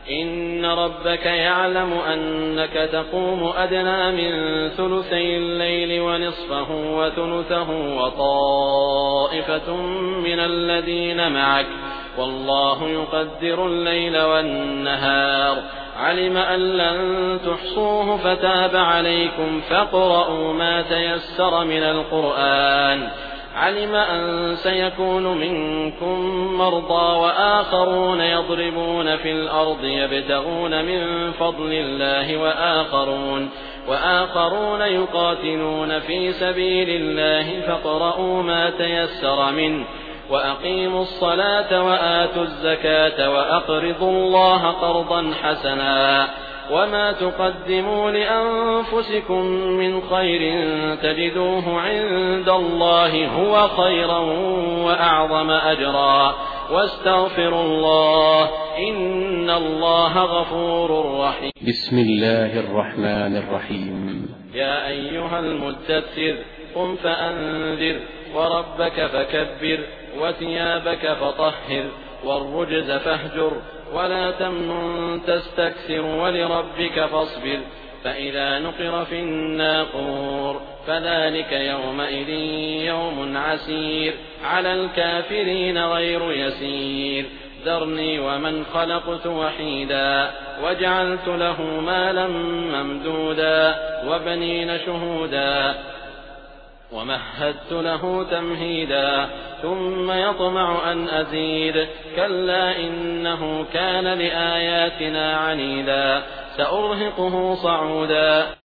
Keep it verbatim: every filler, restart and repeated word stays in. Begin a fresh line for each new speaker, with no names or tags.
إن ربك يعلم أنك تقوم أدنى من ثلثي الليل ونصفه وثلثه وطائفة من الذين معك والله يقدر الليل والنهار علم أن لن تحصوه فتاب عليكم فاقرؤوا ما تيسر من القرآن علم أن سيكون منكم مرضى وآخرون يضربون في الأرض يبتغون من فضل الله وآخرون, وآخرون يقاتلون في سبيل الله فاقرؤوا ما تيسر منه وأقيموا الصلاة وآتوا الزكاة وأقرضوا الله قرضا حسنا وما تقدموا لأنفسكم من خير تجدوه عند الله هو خيرا وأعظم أجرا واستغفروا الله إن الله غفور رحيم.
بسم الله الرحمن الرحيم.
يا أيها المدثر قم فأنذر وربك فكبر وثيابك فطهر والرجز فاهجر ولا تمنن تستكثر ولربك فاصبر فإذا نقر في الناقور فذلك يومئذ يوم عسير على الكافرين غير يسير ذرني ومن خلقت وحيدا وجعلت له مالا ممدودا وبنين شهودا ومهدت له تمهيدا ثم يطمع أن أزيد كلا إنه كان لآياتنا عنيدا سأرهقه صعودا.